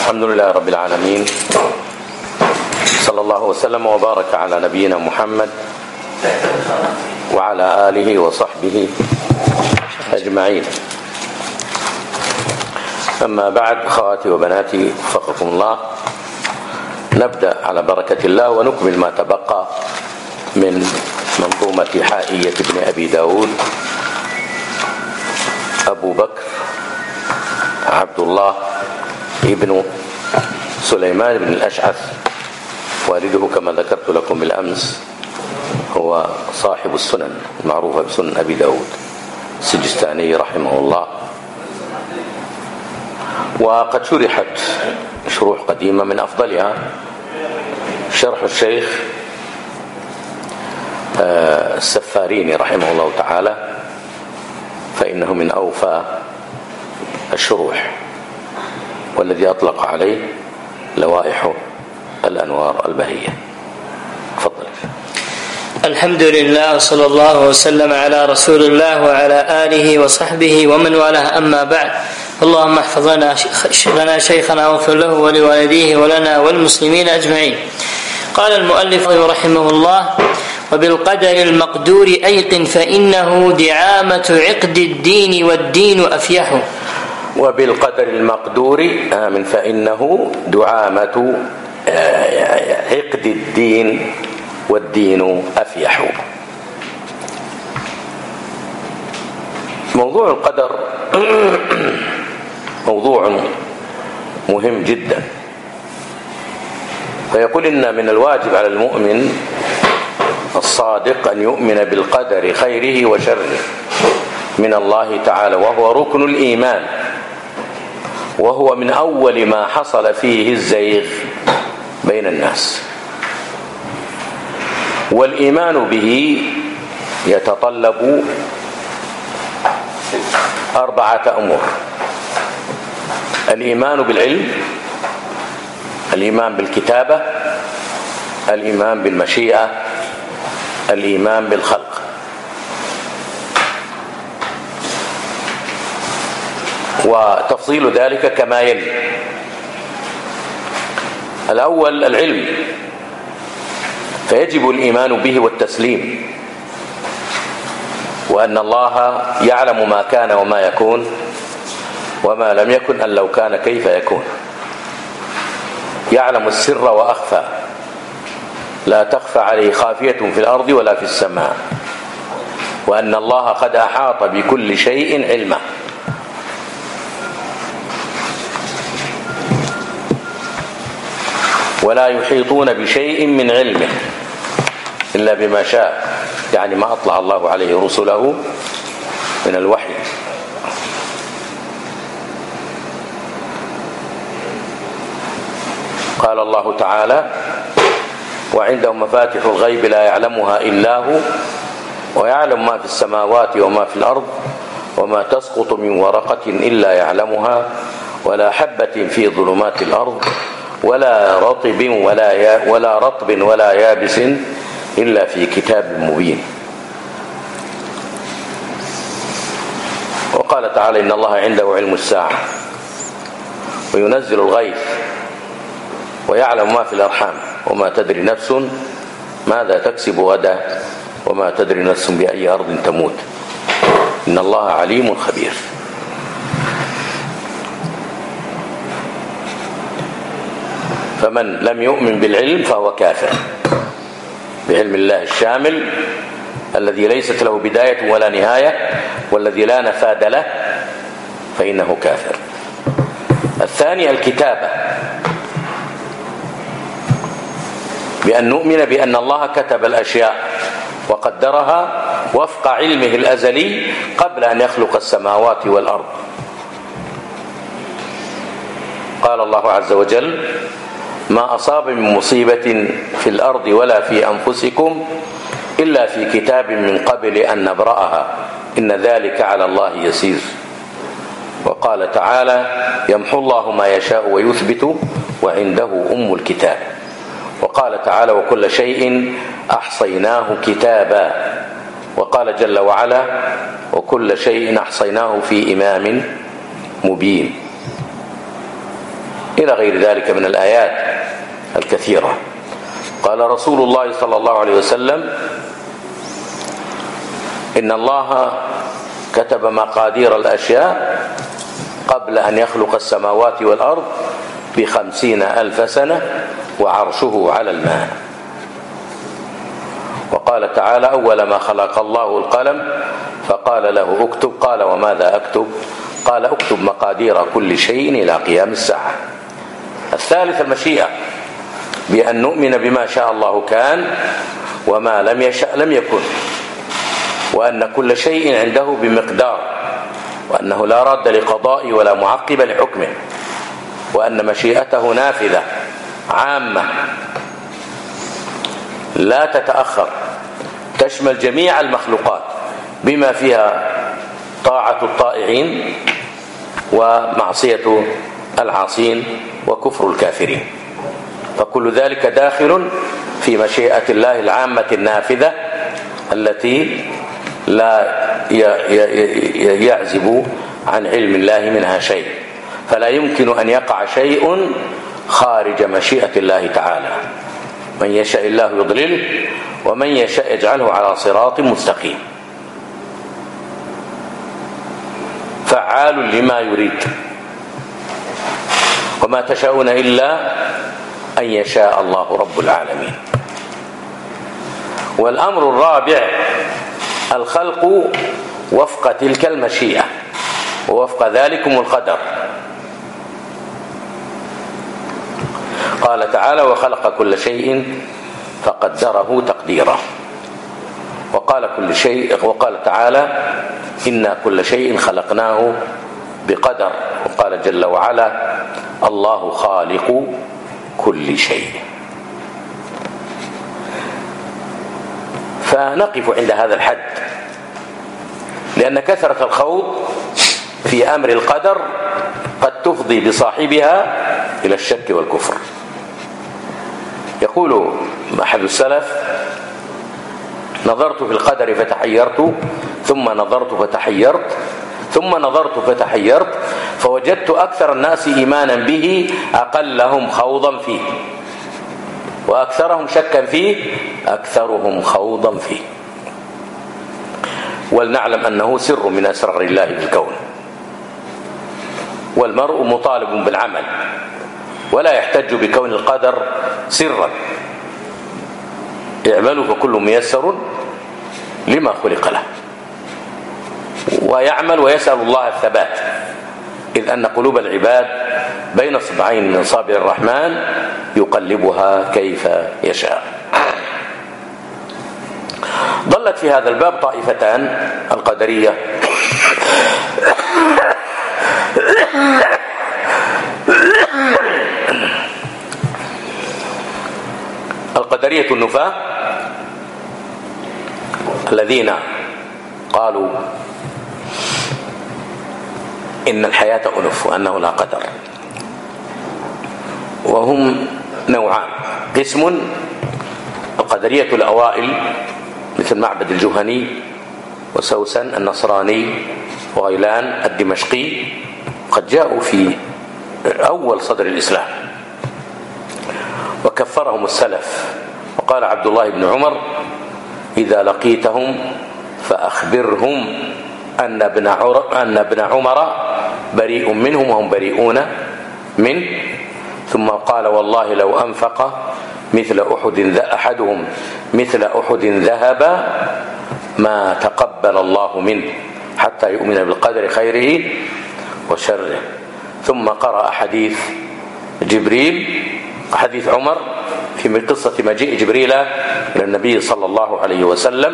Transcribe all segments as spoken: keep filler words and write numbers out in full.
الحمد لله رب العالمين، صلى الله وسلم وبارك على نبينا محمد وعلى آله وصحبه أجمعين. أما بعد، أخواتي وبناتي وفقكم الله، نبدأ على بركة الله ونكمل ما تبقى من منظومة حائية ابن أبي داود أبو بكر عبد الله ابن سليمان بن الأشعث، والده كما ذكرت لكم بالأمس هو صاحب السنن المعروفة بسنن أبي داود السجستاني رحمه الله. وقد شرحت شروح قديمة، من أفضلها شرح الشيخ السفاريني رحمه الله تعالى، فإنه من أوفى الشروح، والذي أطلق عليه لوائح الأنوار البهية. تفضل. الحمد لله، صلى الله وسلم على رسول الله وعلى آله وصحبه ومن والاه، أما بعد. اللهم احفظ لنا شيخنا واغفر له ولوالديه ولنا والمسلمين أجمعين. قال المؤلف رحمه الله: وبالقدر المقدور أيقن فإنه دعامة عقد الدين والدين أفيح. وبالقدر المقدور آمن فإنه دعامة عقد الدين والدين أفيح. موضوع القدر موضوع مهم جدا، فيقول إن من الواجب على المؤمن الصادق أن يؤمن بالقدر خيره وشره من الله تعالى، وهو ركن الإيمان، وهو من أول ما حصل فيه الزيغ بين الناس. والإيمان به يتطلب أربعة أمور: الإيمان بالعلم، الإيمان بالكتابة، الإيمان بالمشيئة، الإيمان بالخلق. وتفصيل ذلك كما يلي: الأول العلم، فيجب الإيمان به والتسليم، وأن الله يعلم ما كان وما يكون، وما لم يكن أن لو كان كيف يكون، يعلم السر وأخفى، لا تخفى عليه خافية في الأرض ولا في السماء، وأن الله قد أحاط بكل شيء علما. ولا يحيطون بشيء من علمه إلا بما شاء، يعني ما أطلع الله عليه رسله من الوحي. قال الله تعالى: وعنده مفاتح الغيب لا يعلمها إلا هو ويعلم ما في السماوات وما في الأرض وما تسقط من ورقة إلا يعلمها ولا حبة في ظلمات الأرض ولا رطب ولا يا ولا رطب ولا يابس إلا في كتاب مبين. وقال تعالى: إن الله عنده علم الساعة وينزل الغيث ويعلم ما في الأرحام وما تدري نفس ماذا تكسب غدا وما تدري نفس بأي أرض تموت إن الله عليم خبير. فمن لم يؤمن بالعلم فهو كافر بعلم الله الشامل الذي ليست له بداية ولا نهاية والذي لا نفاد له، فإنه كافر. الثاني الكتابة، بأن نؤمن بأن الله كتب الأشياء وقدرها وفق علمه الأزلي قبل أن يخلق السماوات والأرض. قال الله عز وجل: ما أصاب من مصيبة في الأرض ولا في أنفسكم إلا في كتاب من قبل أن نبرأها إن ذلك على الله يسير. وقال تعالى: يمحو الله ما يشاء ويثبت وعنده أم الكتاب. وقال تعالى: وكل شيء أحصيناه كتابا. وقال جل وعلا: وكل شيء أحصيناه في إمام مبين. إلى غير ذلك من الآيات الكثيرة. قال رسول الله صلى الله عليه وسلم: إن الله كتب مقادير الأشياء قبل أن يخلق السماوات والأرض بخمسين ألف سنة وعرشه على الماء. وقال تعالى: أول ما خلق الله القلم فقال له اكتب. قال: وماذا أكتب؟ قال: اكتب مقادير كل شيء إلى قيام الساعة. الثالث المشيئة، بأن نؤمن بما شاء الله كان وما لم يشأ لم يكن، وأن كل شيء عنده بمقدار، وأنه لا راد لقضائه ولا معقب لحكمه، وأن مشيئته نافذة عامة لا تتأخر، تشمل جميع المخلوقات بما فيها طاعة الطائعين ومعصية العاصين وكفر الكافرين، فكل ذلك داخل في مشيئة الله العامة النافذة التي لا يعزب عن علم الله منها شيء، فلا يمكن أن يقع شيء خارج مشيئة الله تعالى. من يشاء الله يضلله ومن يشاء يجعله على صراط مستقيم، فعال لما يريد، وما تشاءون إلا أن يشاء الله رب العالمين. والأمر الرابع الخلق وفق تلك المشيئة ووفق ذلكم القدر. قال تعالى: وخلق كل شيء فقدره تقديرا. وقال كل شيء وقال تعالى: إنا كل شيء خلقناه بقدر. وقال جل وعلا: الله خالق كل شيء. فنقف عند هذا الحد، لأن كثرة الخوض في أمر القدر قد تفضي بصاحبها إلى الشك والكفر. يقول أحد السلف: نظرت في القدر فتحيرت، ثم نظرت فتحيرت، ثم نظرت فتحيرت، فوجدت أكثر الناس إيمانا به أقلهم خوضا فيه، وأكثرهم شكا فيه أكثرهم خوضا فيه. ولنعلم أنه سر من أسرار الله في الكون، والمرء مطالب بالعمل ولا يحتج بكون القدر سرا. اعملوا فكل ميسر لما خلق له، ويعمل ويسأل الله الثبات، إذ أن قلوب العباد بين صبعين من أصابع الرحمن يقلبها كيف يشاء. ضلت في هذا الباب طائفتان: القدرية القدرية النفاة، الذين قالوا إن الحياة أنف وأنه لا قدر. وهم نوعان: قسم القدرية الأوائل مثل معبد الجهني وسوسن النصراني وغيلان الدمشقي، قد جاءوا في أول صدر الإسلام وكفرهم السلف. وقال عبد الله بن عمر: إذا لقيتهم فأخبرهم أن ابن أن ابن عمر بريء منهم وهم بريئون منه. ثم قال: والله لو أنفق مثل أحد أحدهم مثل أحد ذهب ما تقبل الله منه حتى يؤمن بالقدر خيره وشره. ثم قرأ حديث جبريل، حديث عمر في قصة مجيء جبريل إلى النبي صلى الله عليه وسلم،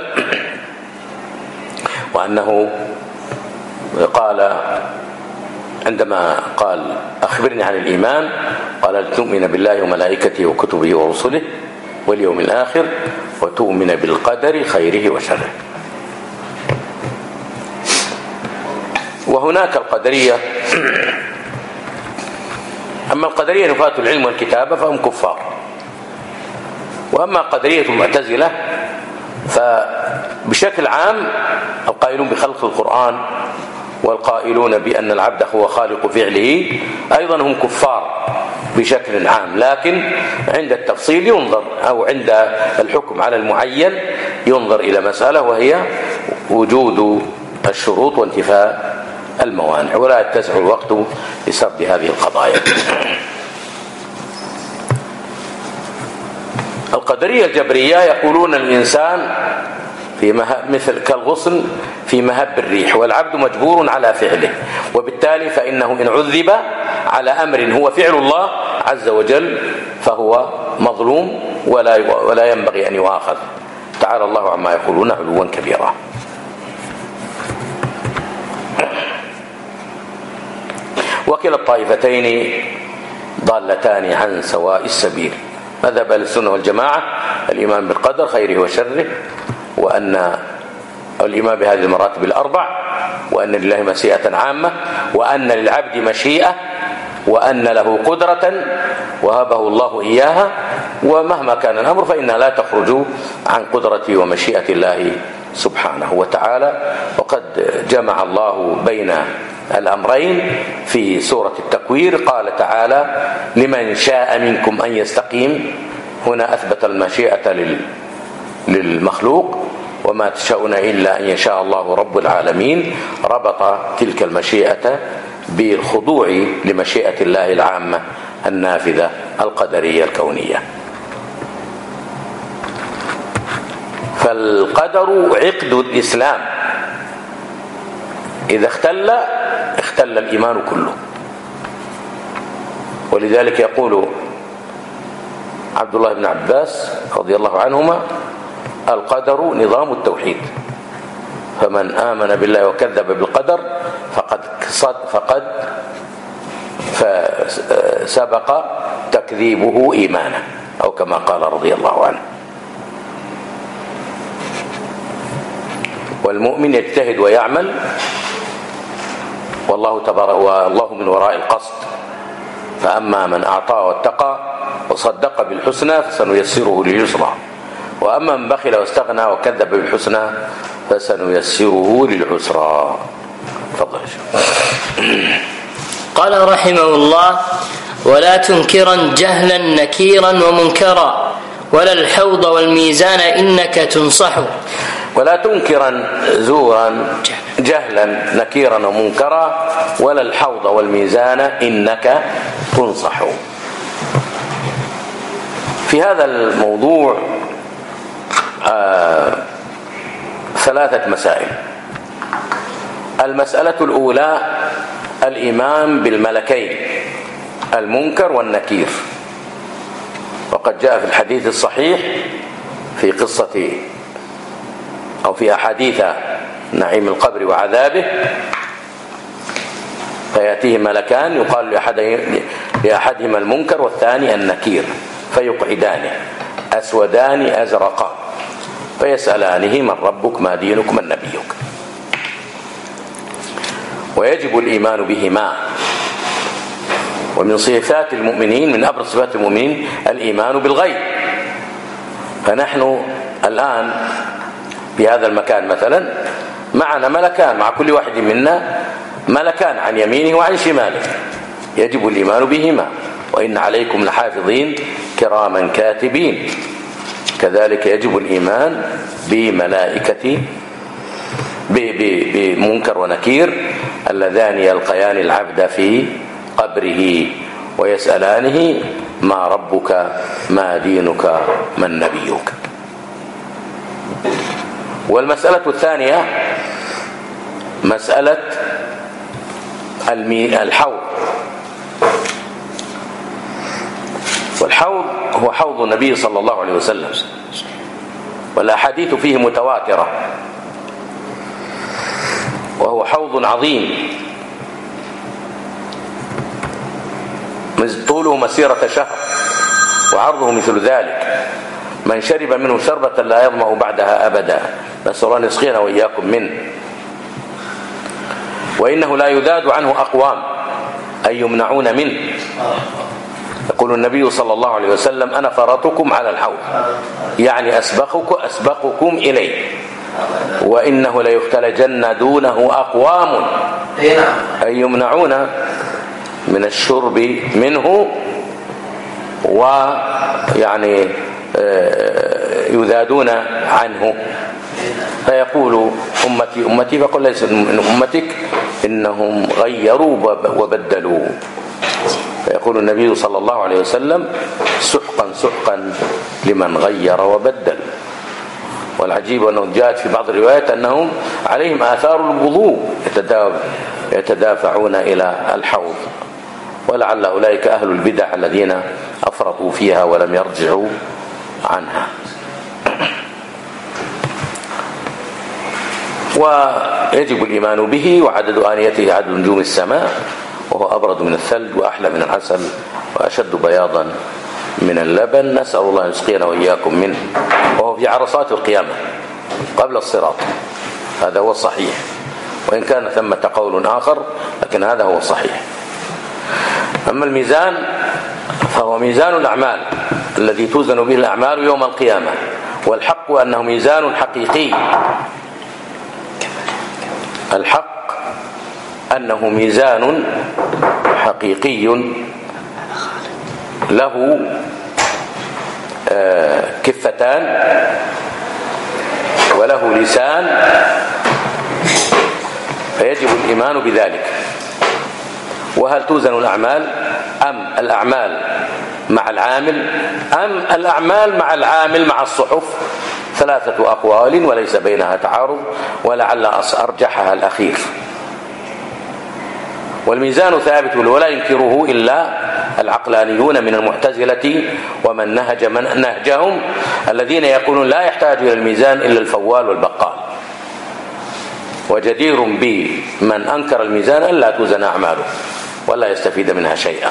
وأنه قال عندما قال: أخبرني عن الإيمان، قال: تؤمن بالله وملائكته وكتبه ورسله واليوم الآخر وتؤمن بالقدر خيره وشره. وهناك القدرية، أما القدرية نفاة العلم والكتابة فهم كفار، وأما قدرية المعتزلة فبشكل عام القائلون بخلق القرآن والقائلون بأن العبد هو خالق فعله أيضا هم كفار، بشكل عام، لكن عند التفصيل ينظر، أو عند الحكم على المعين ينظر إلى مسألة وهي وجود الشروط وانتفاء الموانع، ولا يتسع الوقت لسرد هذه القضايا. القدرية الجبرية يقولون الإنسان في مهب مثل كالغصن في مهب الريح، والعبد مجبور على فعله، وبالتالي فإنه إن عذب على أمر هو فعل الله عز وجل فهو مظلوم ولا ولا ينبغي أن يؤاخذ. تعالى الله عما يقولون علوا كبيرا. وكلا الطائفتين ضالتان عن سواء السبيل. مذهب أهل السنة والجماعة الإيمان بالقدر خيره وشره، وأن الإيمان بهذه المراتب الأربع، وأن لله مشيئة عامة، وأن للعبد مشيئة، وأن له قدرة وهبه الله إياها، ومهما كان الأمر فإنها لا تخرج عن قدرة ومشيئة الله سبحانه وتعالى. وقد جمع الله بين الأمرين في سورة التكوير، قال تعالى لمن شاء منكم أن يستقيم، هنا أثبت المشيئة للمخلوق، وما تشاءون إلا أن يشاء الله رب العالمين، ربط تلك المشيئة بالخضوع لمشيئة الله العامة النافذة القدرية الكونية. فالقدر عقد الإسلام، إذا اختل اختل الإيمان كله. ولذلك يقول عبد الله بن عباس رضي الله عنهما القدر نظام التوحيد، فمن آمن بالله وكذب بالقدر فقد فقد فسبق تكذيبه إيمانا، أو كما قال رضي الله عنه. والمؤمن يجتهد ويعمل، والله تبارك والله من وراء القصد. فأما من أعطى واتقى وصدق بالحسنى فسنيسره لليسرى، وأما من بخل واستغنى وكذب بالحسنى فسنيسره للعسرى. تفضل. قال رحمه الله: ولا تنكرا جهلا نكيرا ومنكرا، ولا الحوض والميزان إنك تنصح. ولا تنكرا زورا جهلا نكيرا ومنكرا، ولا الحوض والميزان إنك تنصح. في هذا الموضوع آه ثلاثة مسائل. المسألة الأولى الإيمان بالملكين المنكر والنكير، وقد جاء في الحديث الصحيح في قصة أو في أحاديث نعيم القبر وعذابه، فيأتيه ملكان يقال لأحدهما المنكر والثاني النكير، فيقعدانه أسودان أزرقان، فيسألانه من ربك ما دينك من نبيك. ويجب الإيمان بهما. ومن صفات المؤمنين، من أبرز صفات المؤمنين الإيمان بالغيب. فنحن الآن في هذا المكان مثلا معنا ملكان، مع كل واحد منا ملكان عن يمينه وعن شماله، يجب الإيمان بهما. وإن عليكم لحافظين كراما كاتبين. كذلك يجب الإيمان بملائكة بمنكر ونكير اللذان يلقيان العبد في قبره ويسألانه ما ربك ما دينك من نبيك. والمسألة الثانية مسألة الحوض. والحوض هو حوض النبي صلى الله عليه وسلم، والأحاديث فيه متواترة، وهو حوض عظيم طوله مسيرة شهر وعرضه مثل ذلك، من شرب منه شربة لا يظمأ بعدها أبدا، نسأل الله أن يسقينا وإياكم منه. وإنه لا يذاد عنه أقوام أي يمنعون منه. يقول النبي صلى الله عليه وسلم أنا فرطكم على الحوض، يعني أسبقكم, أسبقكم إليه، وإنه ليختلجن دونه أقوام أي يمنعون من الشرب منه ويعني يذادون عنه، فيقول أمتي أمتي، فقل ليس من أمتك إنهم غيروا وبدلوا. فيقول النبي صلى الله عليه وسلم سحقا سحقا لمن غير وبدل. والعجيب أنه جاءت في بعض الروايات أنهم عليهم آثار الوضوء يتدافعون إلى الحوض، ولعل أولئك أهل البدع الذين أفرطوا فيها ولم يرجعوا عنها. ويجب الإيمان به. وعدد آنيته عدد نجوم السماء، وهو أبرد من الثلج وأحلى من العسل وأشد بياضا من اللبن، نسأل الله أن يسقينا وإياكم منه. وهو في عرصات القيامة قبل الصراط، هذا هو الصحيح، وإن كان ثمة قول آخر لكن هذا هو الصحيح. أما الميزان فهو ميزان الأعمال الذي توزن به الأعمال يوم القيامة، والحق أنه ميزان حقيقي. الحق أنه ميزان حقيقي له كفتان وله لسان، فيجب الإيمان بذلك. وهل توزن الأعمال أم الأعمال مع العامل أم الأعمال مع العامل مع الصحف؟ ثلاثة أقوال وليس بينها تعارض، ولعل أرجحها الأخير. والميزان ثابت ولا ينكره إلا العقلانيون من المعتزلة ومن نهج من نهجهم، الذين يقولون لا يحتاج إلى الميزان إلا الفوال والبقال. وجدير بمن أنكر الميزان أن لا توزن أعماله ولا يستفيد منها شيئا.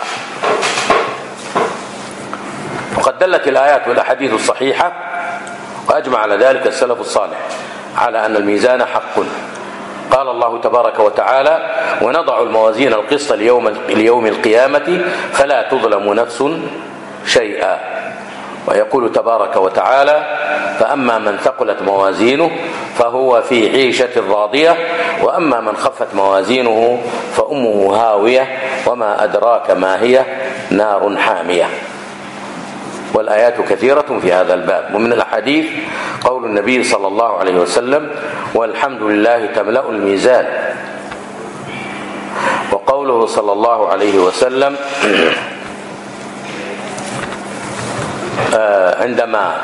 وقد دلت الآيات والأحاديث الصحيحة وأجمع على ذلك السلف الصالح على أن الميزان حق. قال الله تبارك وتعالى: ونضع الموازين القسط ليوم, ليوم القيامة فلا تظلم نفس شيئا. ويقول تبارك وتعالى: فأما من ثقلت موازينه فهو في عيشة راضية، وأما من خفت موازينه فأمه هاوية وما أدراك ما هي نار حامية. والآيات كثيرة في هذا الباب. ومن الأحاديث قول النبي صلى الله عليه وسلم: والحمد لله تملأ الميزان. وقوله صلى الله عليه وسلم عندما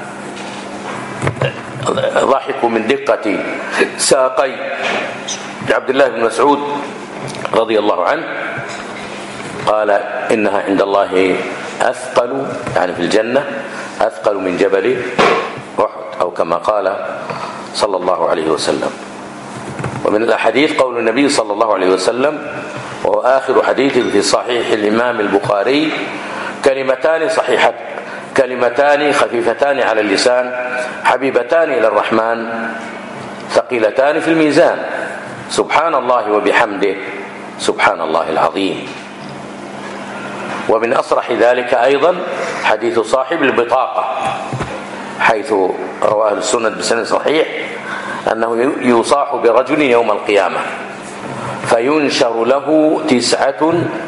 ضحكوا من دقة ساقي عبد الله بن مسعود رضي الله عنه، قال: إنها عند الله أثقل، يعني في الجنة أثقل من جبل أحد، أو كما قال صلى الله عليه وسلم. ومن الأحاديث قول النبي صلى الله عليه وسلم، وهو آخر حديث في صحيح الإمام البخاري: كلمتان صحيحة كلمتان خفيفتان على اللسان حبيبتان إلى الرحمن ثقيلتان في الميزان، سبحان الله وبحمده سبحان الله العظيم. ومن أصرح ذلك أيضا حديث صاحب البطاقة، حيث رواه السنة بسند صحيح أنه يصاح برجل يوم القيامة فينشر له تسعة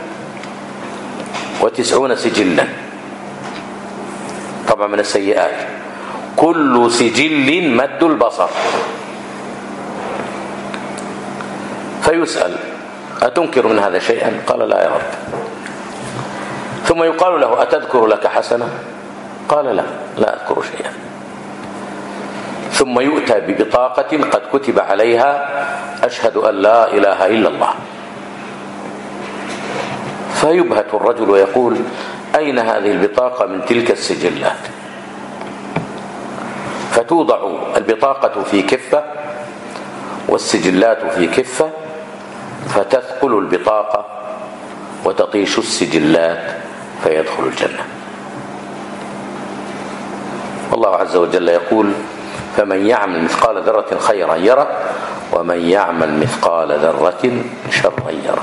وتسعون سجلا، طبعا من السيئات، كل سجل مد البصر. فيسأل: أتنكر من هذا شيئا؟ قال: لا يا رب. ثم يقال له: أتذكر لك حسنة؟ قال: لا لا أذكر شيئا. ثم يؤتى ببطاقة قد كتب عليها: أشهد أن لا إله إلا الله. فيبهت الرجل ويقول: أين هذه البطاقة من تلك السجلات؟ فتوضع البطاقة في كفة والسجلات في كفة، فتثقل البطاقة وتطيش السجلات فيدخل الجنة. والله عز وجل يقول: فمن يعمل مثقال ذرة خيرا يره ومن يعمل مثقال ذرة شرا يره.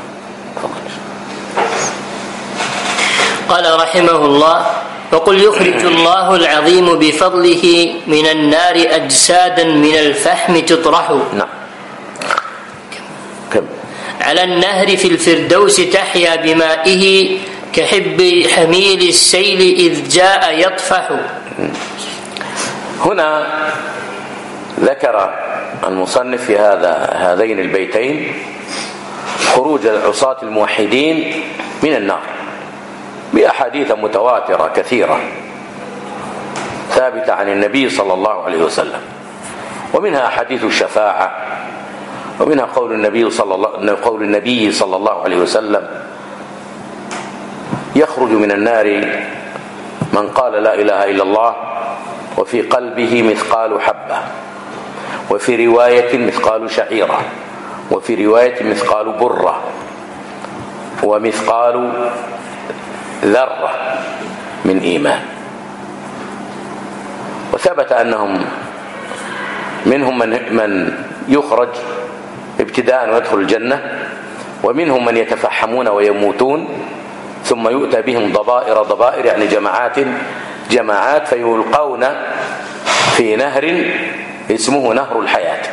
قال رحمه الله: وقل يخرج الله العظيم بفضله من النار أجسادا من الفحم تطرح نعم. كم. على النهر في الفردوس تحيا بمائه كحب حميل السيل إذ جاء يطفح. هنا ذكر المصنف في هذا هذين البيتين خروج العصاة الموحدين من النار بأحاديث متواترة كثيرة ثابتة عن النبي صلى الله عليه وسلم، ومنها أحاديث الشفاعة، ومنها قول النبي صلى الله قول النبي صلى الله عليه وسلم: يخرج من النار من قال لا إله إلا الله وفي قلبه مثقال حبة، وفي رواية مثقال شعيرة، وفي رواية مثقال برة، ومثقال ذرة من إيمان. وثبت أنهم منهم من, من يخرج ابتداء ويدخل الجنة، ومنهم من يتفحمون ويموتون ثم يؤتى بهم ضبائر ضبائر يعني جماعات جماعات فيلقون في نهر اسمه نهر الحياة،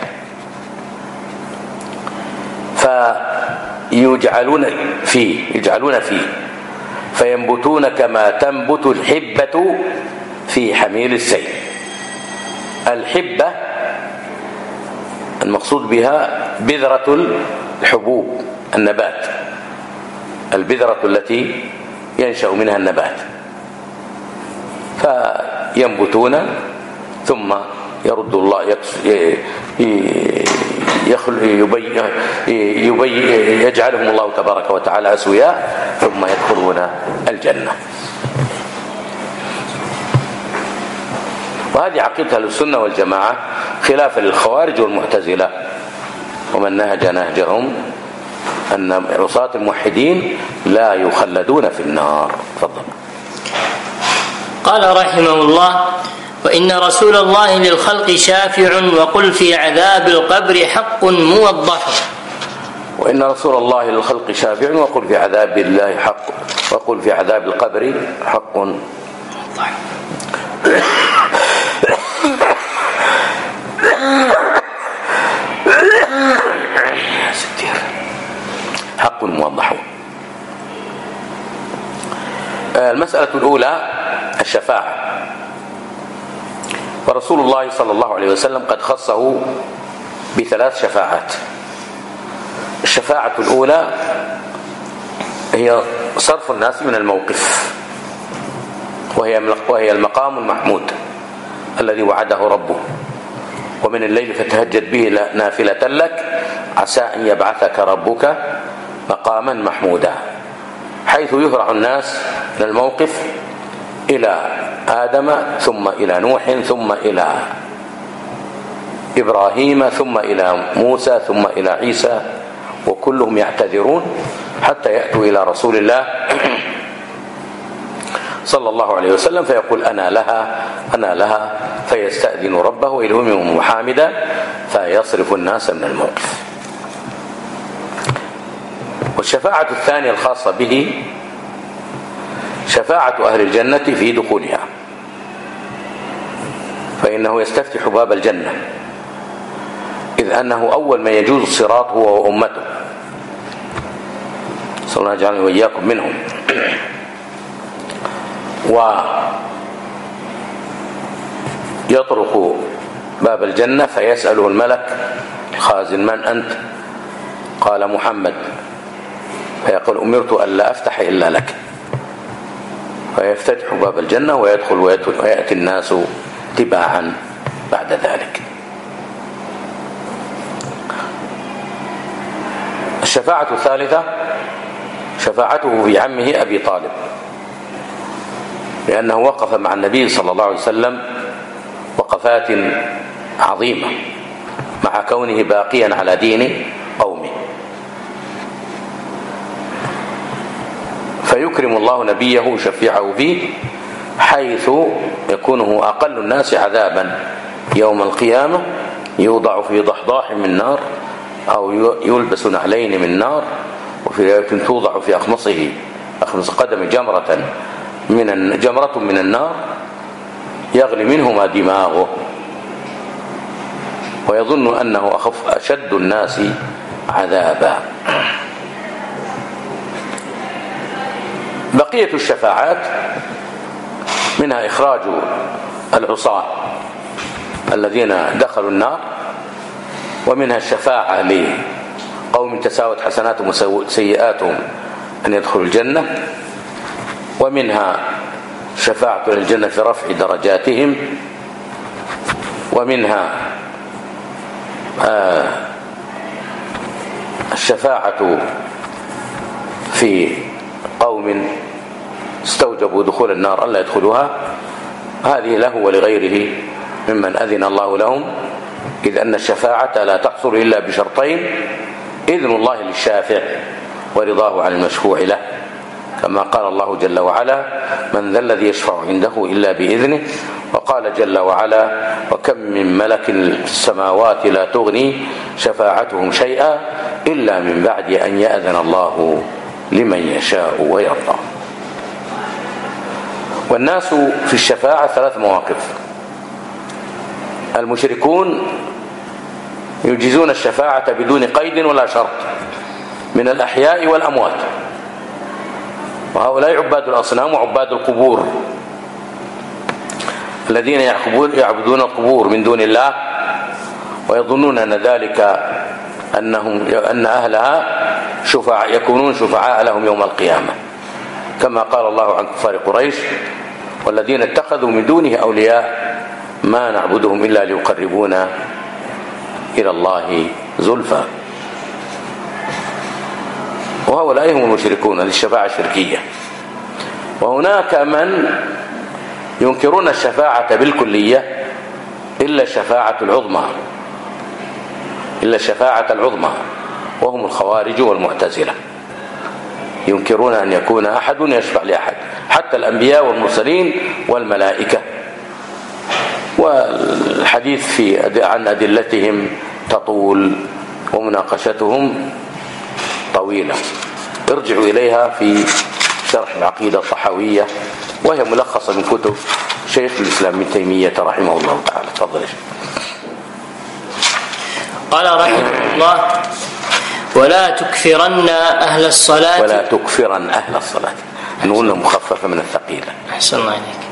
فيجعلون فيه يجعلون فيه فينبتون كما تنبت الحبة في حميل السيل. الحبة المقصود بها بذرة الحبوب، النبات، البذرة التي ينشأ منها النبات، فينبتون ثم يرد الله يبي يبي يجعلهم الله تبارك وتعالى أسوياء ثم يدخلون الجنة. وهذه عقيدة السنة والجماعة خلافا للخوارج والمعتزلة ومن نهج نهجهم، أن عصاة الموحدين لا يخلدون في النار. تفضل. قال رحمه الله: وإن رسول الله للخلق شافع وقل في عذاب القبر حق موضح. وإن رسول الله للخلق شافع وقل في عذاب الله حق وقل في عذاب القبر حق حق موضح. المسألة الأولى الشفاعة. ورسول الله صلى الله عليه وسلم قد خصه بثلاث شفاعات. الشفاعة الأولى هي صرف الناس من الموقف، وهي وهي المقام المحمود الذي وعده ربه: ومن الليل فتهجد به نافلة لك عسى أن يبعثك ربك مقاما محمودا، حيث يهرع الناس من الموقف إلى آدم ثم إلى نوح ثم إلى إبراهيم ثم إلى موسى ثم إلى عيسى، وكلهم يعتذرون حتى يأتوا إلى رسول الله صلى الله عليه وسلم فيقول: أنا لها أنا لها فيستأذن ربه ويلهمهم محامدا فيصرف الناس من الموقف. والشفاعة الثانية الخاصة به شفاعة أهل الجنة في دخولها، فإنه يستفتح باب الجنة، إذ أنه أول من يجوز الصراط هو وأمته، صلى الله عليه وإياكم منهم. ويطرق باب الجنة فيسأله الملك الخازن: من أنت؟ قال: محمد. فيقول: أمرت ألا أفتح إلا لك. فيفتتح باب الجنة ويدخل ويأتي الناس تباعا بعد ذلك. الشفاعة الثالثة شفاعته في عمه أبي طالب، لأنه وقف مع النبي صلى الله عليه وسلم وقفات عظيمة مع كونه باقيا على دين قومه، فيكرم الله نبيه وشفيعه فيه، حيث يكون هو أقل الناس عذابا يوم القيامة، يوضع في ضحضاح من نار أو يلبس نعلين من نار، وفي رواية توضع في أخمصه أخمص قدم جمرة من جمرة من النار يغلي منهما دماغه، ويظن أنه أخف أشد الناس عذابا. بقية الشفاعات منها إخراج العصاة الذين دخلوا النار، ومنها الشفاعة لقوم تساوت حسناتهم وسيئاتهم أن يدخلوا الجنة، ومنها شفاعة الجنة في رفع درجاتهم، ومنها آه الشفاعة في قوم استوجبوا دخول النار ألا يدخلوها، هذه له ولغيره ممن أذن الله لهم، إذ أن الشفاعة لا تحصل إلا بشرطين: إذن الله للشافع ورضاه عن المشفوع له، كما قال الله جل وعلا: من ذا الذي يشفع عنده إلا بإذنه. وقال جل وعلا: وكم من ملك في السماوات لا تغني شفاعتهم شيئا إلا من بعد أن يأذن الله لمن يشاء ويرضى. والناس في الشفاعة ثلاث مواقف: المشركون يجيزون الشفاعة بدون قيد ولا شرط من الأحياء والأموات، وهؤلاء عباد الأصنام وعباد القبور الذين يعبدون القبور من دون الله، ويظنون أن ذلك أنهم أن أهلها شفعاء يكونون شفعاء لهم يوم القيامة، كما قال الله عن كفار قريش: والذين اتخذوا من دونه أولياء ما نعبدهم إلا ليقربونا إلى الله زلفى. وهؤلاء هم المشركون للشفاعة الشركية. وهناك من ينكرون الشفاعة بالكلية إلا الشفاعة العظمى إلا الشفاعة العظمى وهم الخوارج والمعتزلة، ينكرون أن يكون أحد يشفع لأحد، حتى الأنبياء والمرسلين والملائكة. والحديث في عن أدلتهم تطول ومناقشتهم طويلة، ارجعوا إليها في شرح العقيدة الطحاوية، وهي ملخصة من كتب شيخ الإسلام ابن تيمية رحمه الله تعالى. تفضل. قال رحمه الله: ولا تكفرن أهل الصلاة ولا تكفرن أهل الصلاة، نقول مخففة من الثقيلة. أحسن الله عليك.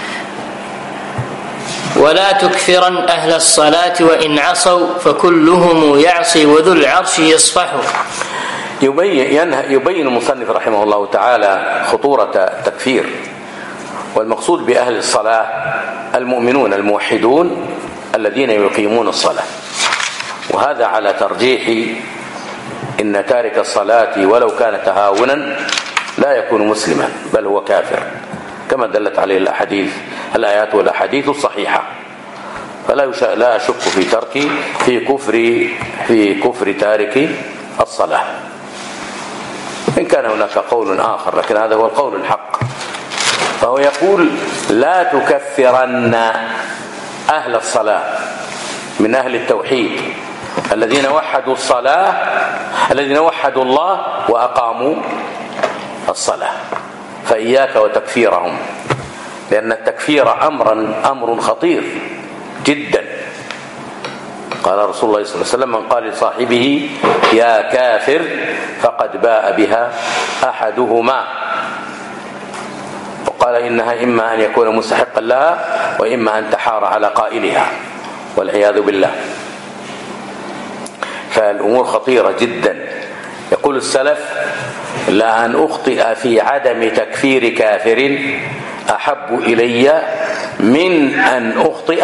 ولا تكفرن أهل الصلاة وإن عصوا فكلهم يعصي وذو العرش يصفح. يبين, يبين المصنف رحمه الله تعالى خطورة التكفير، والمقصود بأهل الصلاة المؤمنون الموحدون الذين يقيمون الصلاة، وهذا على ترجيح إن تارك الصلاة ولو كان تهاونا لا يكون مسلما بل هو كافر، كما دلت عليه الأحاديث الآيات والأحاديث الصحيحة. فلا لا أشك في ترك في كفر في كفر تارك الصلاة، إن كان هناك قول آخر، لكن هذا هو القول الحق. فهو يقول: لا تكفرن أهل الصلاة من أهل التوحيد الذين وحدوا الصلاة الذين وحدوا الله وأقاموا الصلاة، فإياك وتكفيرهم، لأن التكفير أمرا أمر خطير جدا. قال رسول الله صلى الله عليه وسلم: من قال لصاحبه يا كافر فقد باء بها أحدهما. وقال: إنها إما أن يكون مستحقا لها وإما أن تحار على قائلها، والعياذ بالله. فالأمور خطيرة جدا. يقول السلف: لا أن أخطئ في عدم تكفير كافر أحب إلي من أن أخطئ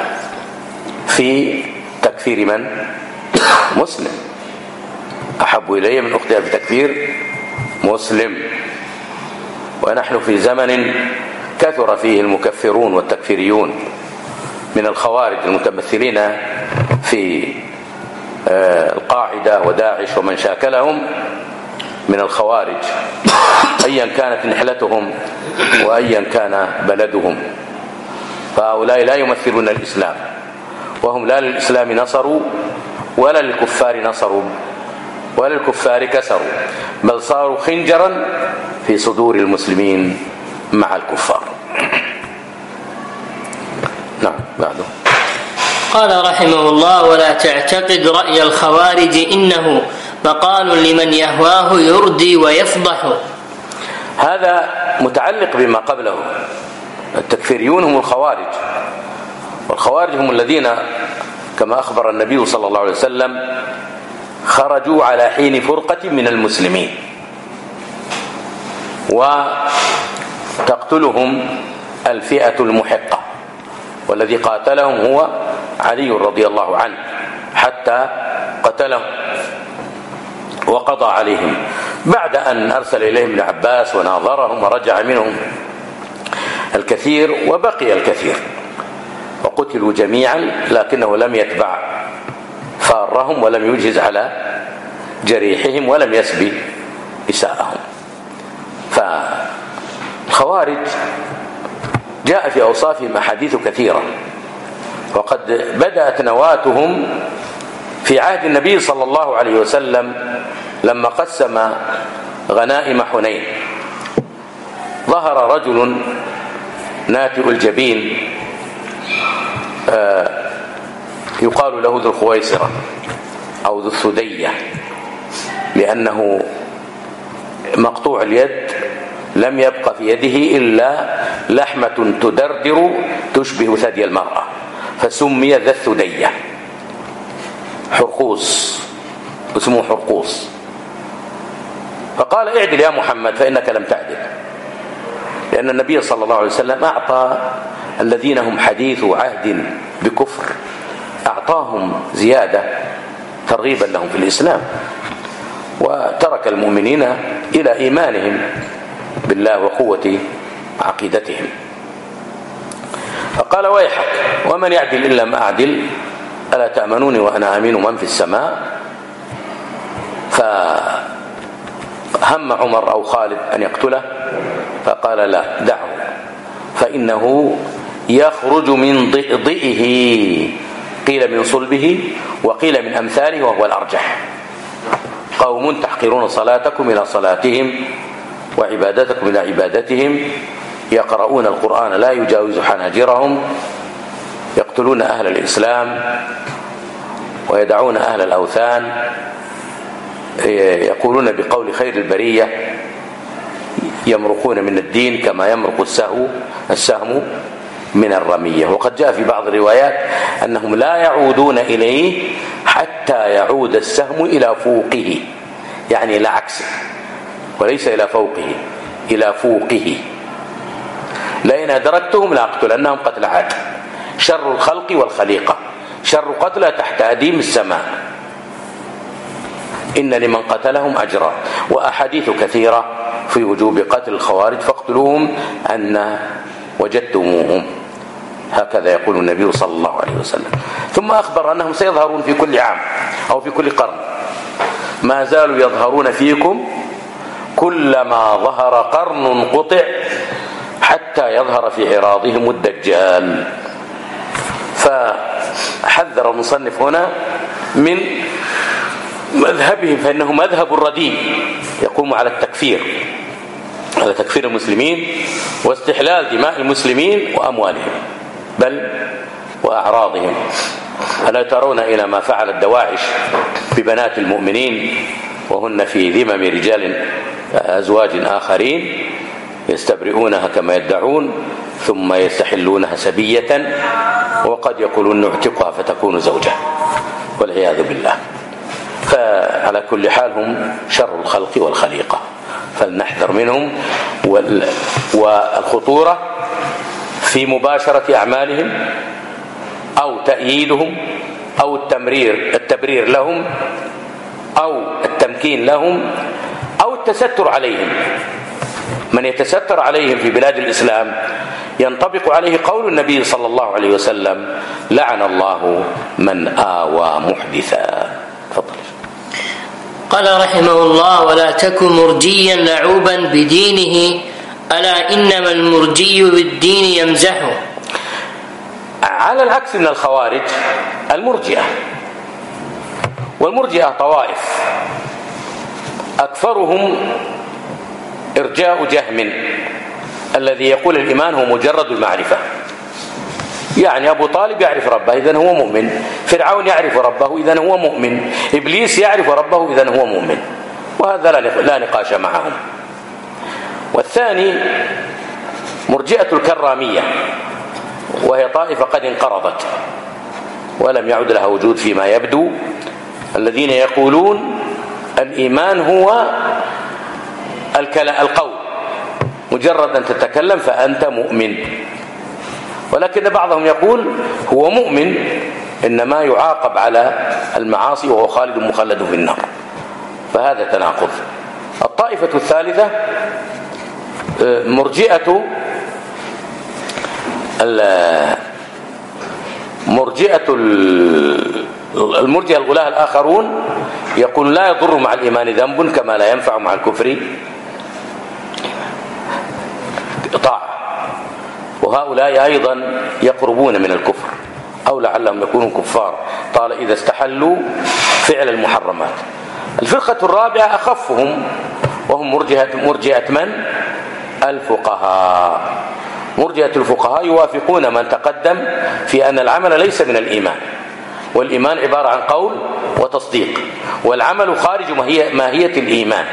في تكفير من؟ مسلم. أحب إلي من أخطئ في تكفير مسلم. ونحن في زمن كثر فيه المكفرون والتكفيريون من الخوارج المتمثلين في القاعدة وداعش ومن شاكلهم من الخوارج، أيا كانت نحلتهم وأيا كان بلدهم. فهؤلاء لا يمثلون الإسلام، وهم لا للإسلام نصروا ولا للكفار نصروا ولا للكفار كسروا، بل صاروا خنجرا في صدور المسلمين مع الكفار. نعم. بعده قال رحمه الله: ولا تعتقد رأي الخوارج إنه مقال لمن يهواه يردي ويفضح. هذا متعلق بما قبله. التكفيريون هم الخوارج، والخوارج هم الذين كما أخبر النبي صلى الله عليه وسلم خرجوا على حين فرقة من المسلمين، وتقتلهم الفئة المحقة، والذي قاتلهم هو علي رضي الله عنه حتى قتلهم وقضى عليهم بعد أن أرسل إليهم ابن عباس وناظرهم ورجع منهم الكثير وبقي الكثير، وقتلوا جميعا لكنه لم يتبع فارهم ولم يجهز على جريحهم ولم يسبي إساءهم. فالخوارج جاء في أوصافهم أحاديث كثيرة، وقد بدأت نواتهم في عهد النبي صلى الله عليه وسلم لما قسم غنائم حنين. ظهر رجل ناتئ الجبين يقال له ذو الخويصرة أو ذو الثدية، لأنه مقطوع اليد لم يبقى في يده إلا لحمة تدردر تشبه ثدي المرأة، فسمي ذا الثدية. حرقوس، اسمه حرقوس. فقال اعدل يا محمد فإنك لم تعدل، لأن النبي صلى الله عليه وسلم أعطى الذين هم حديث عهد بكفر أعطاهم زيادة ترغيبا لهم في الإسلام، وترك المؤمنين إلى إيمانهم بالله وقوة عقيدتهم. فقال ويحك ومن يعدل إلا ما أعدل، ألا تأمنوني وأنا أمين من في السماء؟ فهم عمر أو خالد أن يقتله، فقال لا، دعه، فإنه يخرج من ضئضئه، قيل من صلبه وقيل من أمثاله وهو الأرجح. قوم تحقرون صلاتكم إلى صلاتهم وعبادتكم إلى عبادتهم، يقرؤون القرآن لا يجاوز حناجرهم، يقتلون أهل الإسلام ويدعون أهل الأوثان، يقولون بقول خير البرية، يمرقون من الدين كما يمرق السهم السهم من الرمية. وقد جاء في بعض الروايات أنهم لا يعودون إليه حتى يعود السهم إلى فوقه، يعني إلى عكسه وليس إلى فوقه، إلى فوقه. لئن أدركتهم لأقتلنهم قتل عاد، شر الخلق والخليقة، شر قتلى تحت أديم السماء، إن لمن قتلهم أجرا. وأحاديث كثيرة في وجوب قتل الخوارج، فاقتلوهم أن وجدتموهم، هكذا يقول النبي صلى الله عليه وسلم. ثم أخبر أنهم سيظهرون في كل عام أو في كل قرن، ما زالوا يظهرون فيكم كلما ظهر قرن قطع حتى يظهر في عراضهم الدجال. فحذر المصنف هنا من مذهبهم، فإنه مذهب الرديء يقوم على التكفير، على تكفير المسلمين واستحلال دماء المسلمين وأموالهم بل وأعراضهم. ألا ترون إلى ما فعل الدواعش ببنات المؤمنين وهن في ذمم رجال أزواج آخرين، يستبرئونها كما يدعون ثم يستحلونها سبية، وقد يقولون نعتقها فتكون زوجة والعياذ بالله. فعلى كل حال هم شر الخلق والخليقة، فلنحذر منهم. والخطورة في مباشرة أعمالهم أو تأييدهم أو التمرير التبرير لهم أو التمكين لهم أو التستر عليهم. من يتستر عليهم في بلاد الإسلام ينطبق عليه قول النبي صلى الله عليه وسلم لعن الله من آوى محدثا. تفضل. قال رحمه الله ولا تكن مرجيا لعوبا بدينه، ألا إنما المرجي بالدين يمزحه. على العكس من الخوارج المرجئة، والمرجئة طوائف، أكثرهم إرجاء جهم الذي يقول الإيمان هو مجرد المعرفة، يعني أبو طالب يعرف ربه إذن هو مؤمن، فرعون يعرف ربه إذن هو مؤمن، إبليس يعرف ربه إذن هو مؤمن، وهذا لا نقاش معهم. والثاني مرجئة الكرامية، وهي طائفة قد انقرضت ولم يعد لها وجود فيما يبدو، الذين يقولون الإيمان هو القول، مجرد أن تتكلم فأنت مؤمن، ولكن بعضهم يقول هو مؤمن إنما يعاقب على المعاصي وهو خالد مخلد في النار، فهذا تناقض. الطائفة الثالثة مرجئة مرجئة المرجئة الغلاة الآخرون يقول لا يضر مع الإيمان ذنب كما لا ينفع مع الكفر طاعة، وهؤلاء أيضا يقربون من الكفر أو لعلهم يكونوا كفار طال إذا استحلوا فعل المحرمات. الفرقة الرابعة أخفهم وهم مرجئة مرجئة من؟ الفقهاء. مرجئة الفقهاء يوافقون من تقدم في أن العمل ليس من الإيمان، والإيمان عبارة عن قول وتصديق، والعمل خارج ماهية الإيمان.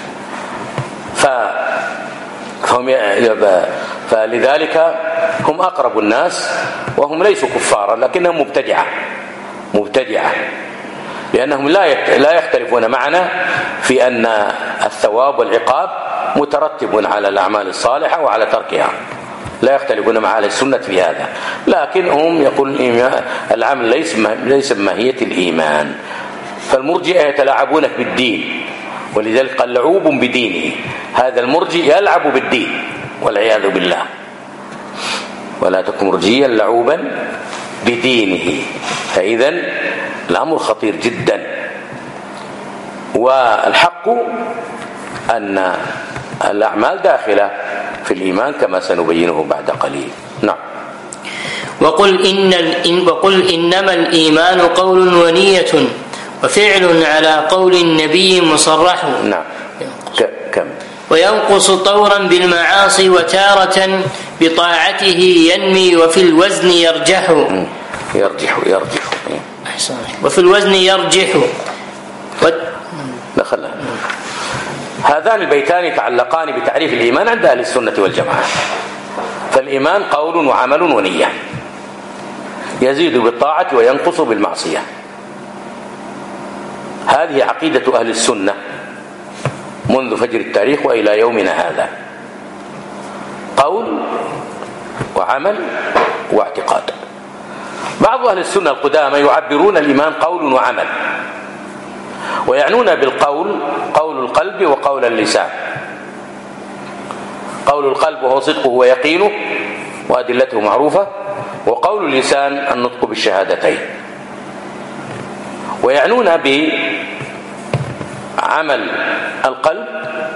فهم فلذلك هم أقرب الناس، وهم ليسوا كفارا لكنهم مبتدعة مبتدعة لأنهم لا لا يختلفون معنا في أن الثواب والعقاب مترتب على الأعمال الصالحة وعلى تركها، لا يختلفون مع أهل السنة في هذا، لكن هم يقولون العمل ليس ليس بماهية الإيمان. فالمرجئة يتلاعبون بالدين، ولذلك قال لعوب بدينه، هذا المرجئ يلعب بالدين والعياذ بالله. ولا تكن مرجئا لعوبا بدينه. فإذا الأمر خطير جدا، والحق أن الأعمال داخلة في الإيمان كما سنبينه بعد قليل. نعم. وقل, إن وقل إنما الإيمان قول ونية وفعل على قول النبي مصرح. نعم. كم وينقص طورا بالمعاصي وتارة بطاعته ينمي وفي الوزن يرجح يرجح يرجح وفي الوزن يرجح و... دخلنا. هذان البيتان يتعلقان بتعريف الإيمان عند أهل السنة والجماعة. فالإيمان قول وعمل ونية، يزيد بالطاعة وينقص بالمعصية. هذه عقيدة أهل السنة منذ فجر التاريخ وإلى يومنا هذا، قول وعمل واعتقاد. بعض أهل السنة القدامى يعبرون الإيمان قول وعمل، ويعنون بالقول قول القلب وقول اللسان. قول القلب وهو صدقه ويقينه وأدلته معروفة، وقول اللسان النطق بالشهادتين. ويعنون بعمل القلب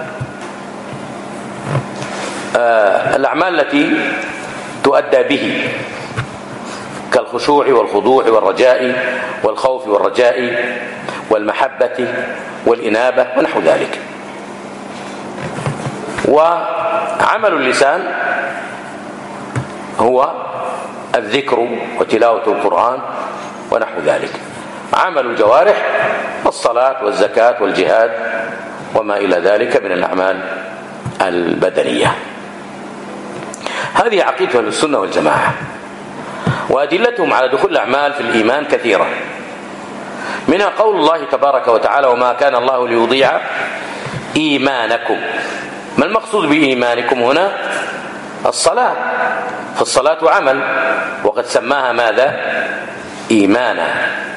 آه الأعمال التي تؤدى به كالخشوع والخضوع والرجاء والخوف والرجاء والمحبة والإنابة ونحو ذلك. وعمل اللسان هو الذكر وتلاوة القرآن ونحو ذلك. عمل الجوارح الصلاة والزكاة والجهاد وما إلى ذلك من الأعمال البدنية. هذه عقيدة أهل السنة والجماعة، وأدلتهم على دخول الأعمال في الإيمان كثيرة، منها قول الله تبارك وتعالى: وما كان الله ليضيع إيمانكم. ما المقصود بإيمانكم هنا؟ الصلاة، فالصلاة عمل، وقد سماها ماذا؟ إيمانا.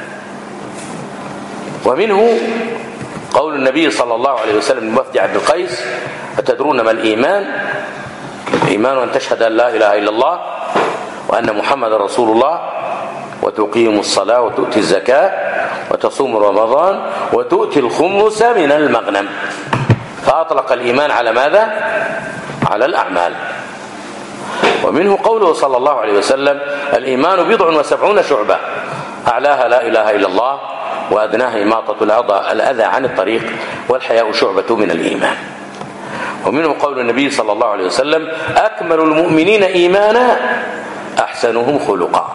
ومنه قول النبي صلى الله عليه وسلم للوفد عبد القيس: أتدرون ما الإيمان؟ الإيمان أن تشهد أن لا إله إلا الله وأن محمد رسول الله وتقيم الصلاة وتؤتي الزكاة وتصوم رمضان وتؤتي الخمس من المغنم. فأطلق الإيمان على ماذا؟ على الأعمال. ومنه قوله صلى الله عليه وسلم: الإيمان بضع وسبعون شعبة، أعلاها لا إله إلا الله وأدناها إماطة الأذى عن الطريق والحياء شعبة من الإيمان. ومنه قول النبي صلى الله عليه وسلم: أكمل المؤمنين إيمانا أحسنهم خلقا.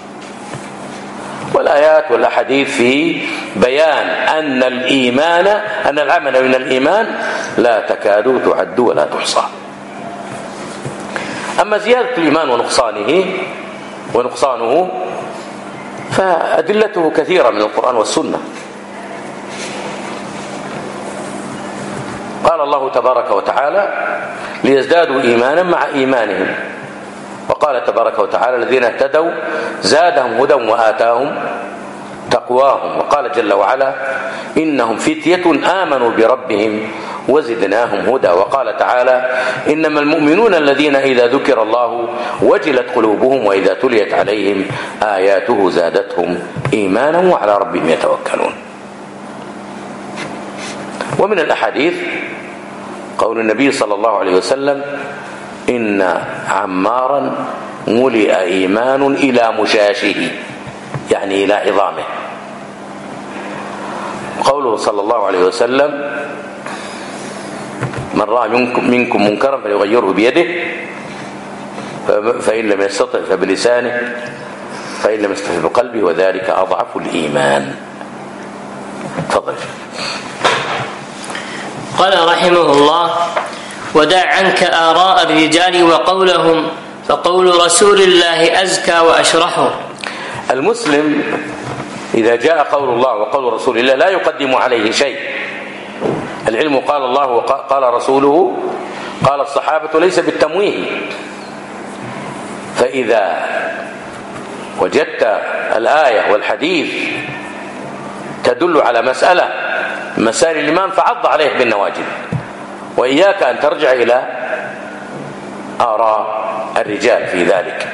والآيات والأحاديث في بيان أن الإيمان أن العمل من الإيمان لا تكاد تعد ولا تحصى. أما زيادة الإيمان ونقصانه ونقصانه فأدلته كثيرة من القرآن والسنة. قال الله تبارك وتعالى ليزدادوا إيمانا مع إيمانهم، وقال تبارك وتعالى الذين اهتدوا زادهم هدى وآتاهم تقواهم، وقال جل وعلا إنهم فتية آمنوا بربهم وزدناهم هدى، وقال تعالى إنما المؤمنون الذين إذا ذكر الله وجلت قلوبهم وإذا تليت عليهم آياته زادتهم إيمانا وعلى ربهم يتوكلون. ومن الأحاديث قول النبي صلى الله عليه وسلم إن عمارا ملئ إيمان إلى مشاشه، يعني إلى عظامه. قوله صلى الله عليه وسلم من رأى منكم منكرا فليغيره بيده فإن لم يستطع فبلسانه فإن لم يستطع بقلبه وذلك أضعف الإيمان. تفضل. قال رحمه الله ودع عنك آراء الرجال وقولهم فقول رسول الله أزكى وأشرح. المسلم إذا جاء قول الله وقول رسول الله لا يقدم عليه شيء. العلم قال الله وقال رسوله قال الصحابة ليس بالتمويه. فإذا وجدت الآية والحديث تدل على مسألة مسائل الإيمان فعض عليه بالنواجذ، وإياك أن ترجع إلى آراء الرجال في ذلك.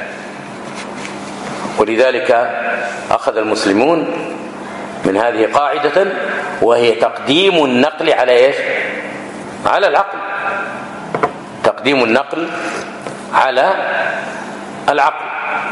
ولذلك أخذ المسلمون من هذه قاعدة وهي تقديم النقل على إيش؟ على العقل. تقديم النقل على العقل،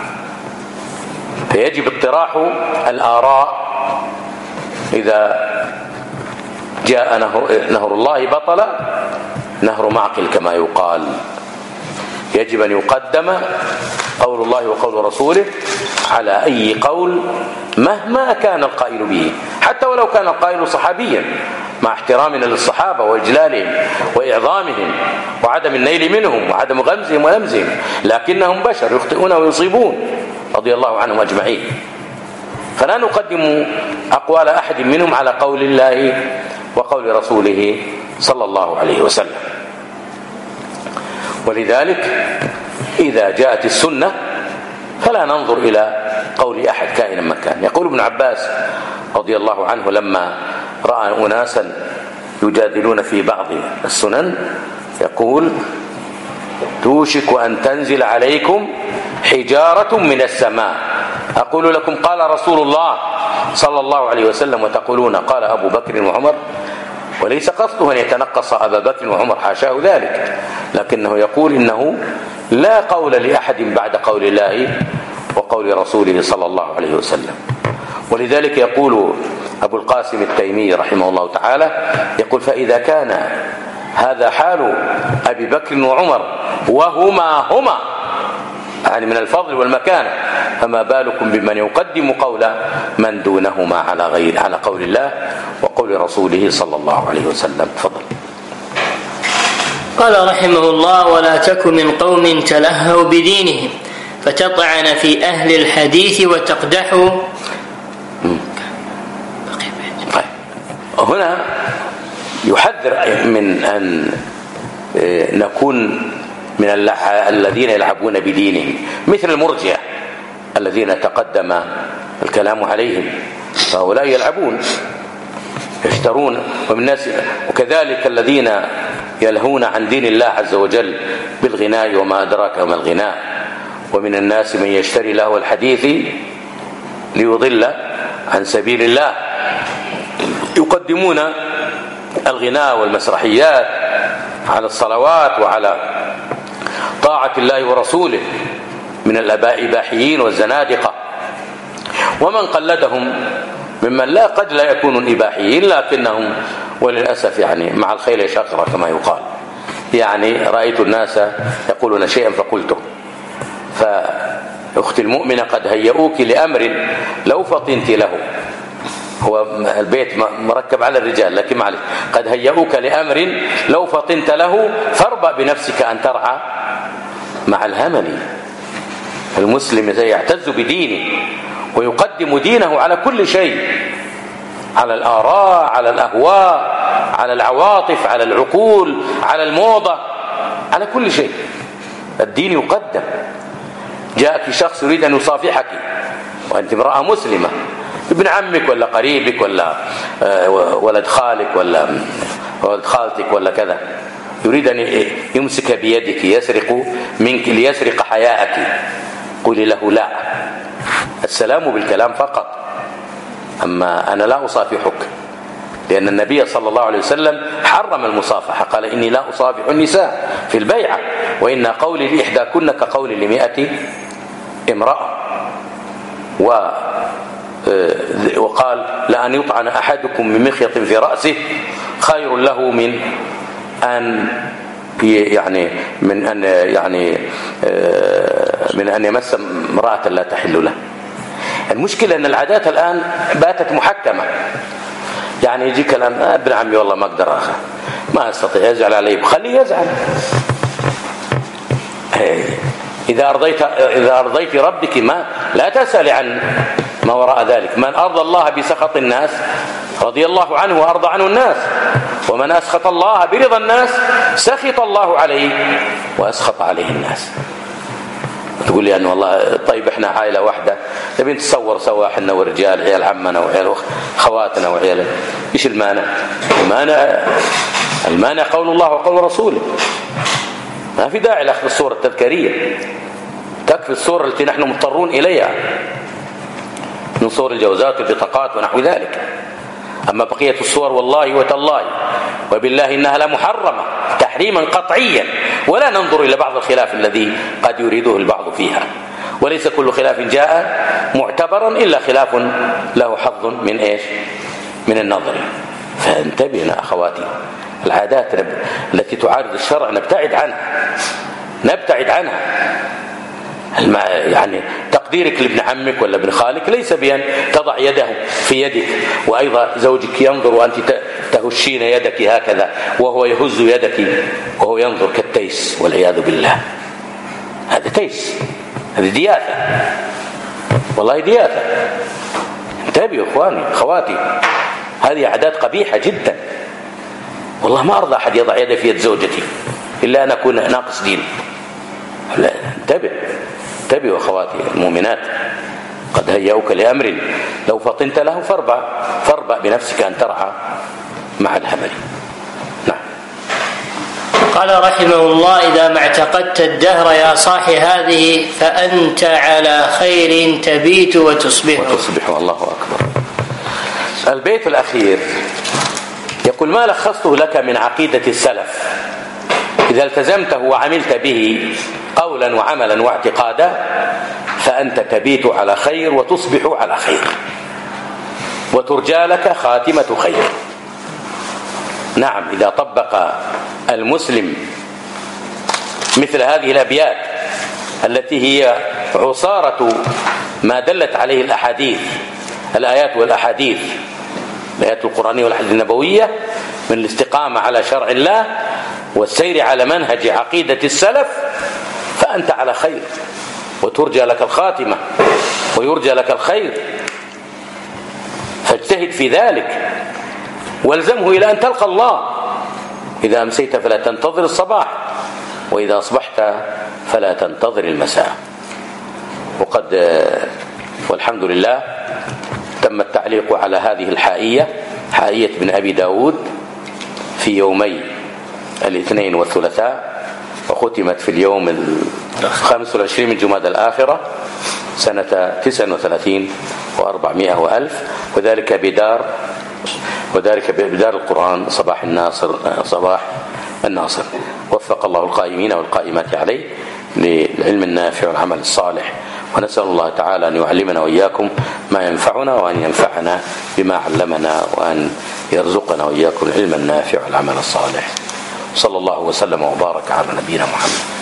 فيجب اطراح الآراء. إذا جاء نهر, نهر الله بطل نهر معقل كما يقال. يجب أن يقدم قول الله وقول رسوله على أي قول مهما كان القائل به، حتى ولو كان القائل صحابيا، مع احترامنا للصحابة وإجلالهم وإعظامهم وعدم النيل منهم وعدم غمزهم ولمزهم، لكنهم بشر يخطئون ويصيبون رضي الله عنهم أجمعين. فلا نقدم أقوال أحد منهم على قول الله وقول رسوله صلى الله عليه وسلم. ولذلك إذا جاءت السنة فلا ننظر إلى قول أحد كائنا من كان. يقول ابن عباس رضي الله عنه لما رأى أناسا يجادلون في بعض السنن يقول توشك أن تنزل عليكم حجارة من السماء أقول لكم قال رسول الله صلى الله عليه وسلم وتقولون قال أبو بكر وعمر. وليس قصده أن يتنقص أبا بكر وعمر، حاشاه ذلك، لكنه يقول إنه لا قول لأحد بعد قول الله وقول رسوله صلى الله عليه وسلم. ولذلك يقول أبو القاسم التيمي رحمه الله تعالى يقول فإذا كان هذا حال أبي بكر وعمر وهما هما يعني من الفضل والمكانة، فما بالكم بمن يقدم قول من دونهما على غير على قول الله وقول رسوله صلى الله عليه وسلم. تفضل. قال رحمه الله ولا تك من قوم تلهوا بدينهم فتطعن في أهل الحديث وتقدحوا. هنا يحذر من أن نكون من الذين يلعبون بدينهم مثل المرجئة الذين تقدم الكلام عليهم، فهؤلاء يلعبون يشترون ومن الناس، وكذلك الذين يلهون عن دين الله عز وجل بالغناء وما أدراك ما الغناء. ومن الناس من يشتري له الحديث ليضل عن سبيل الله، يقدمون الغناء والمسرحيات على الصلوات وعلى طاعة الله ورسوله من الإباحيين والزنادقة. ومن قلدهم ممن لا قد لا يكونون إباحيين لكنهم وللأسف يعني مع الخيل شقرة كما يقال، يعني رأيت الناس يقولون شيئا فقلته. فأختي المؤمنة قد هيئوك لأمر لو فطنت له، هو البيت مركب على الرجال لكن معلش قد هيئوك لأمر لو فطنت له فاربأ بنفسك أن ترعى مع الهمل. المسلم يعتز بدينه ويقدم دينه على كل شيء، على الآراء، على الأهواء، على العواطف، على العقول، على الموضة، على كل شيء الدين يقدم. جاءك شخص يريد أن يصافحك وأنت امرأة مسلمة، ابن عمك ولا قريبك ولا ولد خالك ولا ولد خالتك ولا كذا، يريد أن يمسك بيدك يسرق منك ليسرق حياءك، قولي له لا، السلام بالكلام فقط، أما أنا لا أصافحك، لأن النبي صلى الله عليه وسلم حرم المصافحة، قال إني لا أصافح النساء في البيعة، وإن قولي لإحداكن كقولي لمئة امرأة. و وقال لأن يطعن أحدكم من مخيط في رأسه خير له من أن يعني من أن يعني من أن يمس امرأة لا تحل له. المشكلة أن العادات الآن باتت محكمة، يعني يجيك الآن ابن عمي والله ما أقدر أخذ، ما أستطيع، يزعل علي، خليه يزعل. إذا أرضيت إذا أرضيت ربك ما لا تسأل عن ما وراء ذلك. من أرضى الله بسخط الناس رضي الله عنه وأرضى عنه الناس، ومن أسخط الله برضا الناس سخط الله عليه وأسخط عليه الناس. تقول لي أنه والله طيب إحنا عائلة واحدة نبي نتصور سوا إحنا ورجال، عيال عمنا وعيال خواتنا وعيال، إيش المانع؟ المانع المانع قول الله وقول رسوله، ما في داعي لأخذ الصورة التذكارية، تكفي الصورة التي نحن مضطرون إليها من صور الجوازات والبطاقات ونحو ذلك. أما بقية الصور والله وتالله وبالله إنها لمحرمة تحريما قطعيا، ولا ننظر إلى بعض الخلاف الذي قد يريده البعض فيها، وليس كل خلاف جاء معتبرا إلا خلاف له حظ من إيش؟ من النظر. فانتبهنا أخواتي، العادات التي تعارض الشرع نبتعد عنها نبتعد عنها. يعني تقديرك لابن عمك ولا ابن خالك ليس بأن تضع يده في يدك، وأيضا زوجك ينظر وأنت تهشين يدك هكذا وهو يهز يدك وهو ينظر كالتيس والعياذ بالله. هذا تيس، هذه دياثة، والله دياثة. انتبهوا إخواني أخواتي، هذه عادات قبيحة جدا. والله ما أرضى أحد يضع يده في يد زوجتي إلا أن أكون ناقص دين. لا، انتبه انتبهوا أخواتي المؤمنات، قد هيأوك لأمر لو فطنت له فاربع فاربع بنفسك أن ترعى مع الهمل. نعم. قال رحمه الله: إذا ما اعتقدت الدهر يا صاح هذه فأنت على خير تبيت وتصبح وتصبح الله أكبر. البيت الأخير يقول: ما لخصته لك من عقيدة السلف إذا التزمته وعملت به قولا وعملا واعتقادا فأنت تبيت على خير وتصبح على خير وترجى لك خاتمة خير. نعم، إذا طبق المسلم مثل هذه الأبيات التي هي عصارة ما دلت عليه الأحاديث، الآيات والأحاديث، الآيات القرآنية والأحاديث النبوية، من الاستقامة على شرع الله والسير على منهج عقيدة السلف، فأنت على خير وترجى لك الخاتمة ويرجى لك الخير. فاجتهد في ذلك والزمه إلى أن تلقى الله. إذا أمسيت فلا تنتظر الصباح، وإذا أصبحت فلا تنتظر المساء. وقد والحمد لله تم التعليق على هذه الحائية، حائية ابن أبي داود، في يومي الاثنين والثلاثاء، وختمت في اليوم الخامس والعشرين من جمادى الآخرة سنة تسع وثلاثين وأربعمائة وألف، وذلك بدار وذلك بدار القرآن صباح الناصر صباح الناصر. وفق الله القائمين والقائمات عليه للعلم النافع والعمل الصالح، ونسأل الله تعالى أن يعلمنا وإياكم ما ينفعنا، وأن ينفعنا بما علمنا، وأن يرزقنا وإياكم العلم النافع والعمل الصالح. صلى الله وسلم وبارك على نبينا محمد.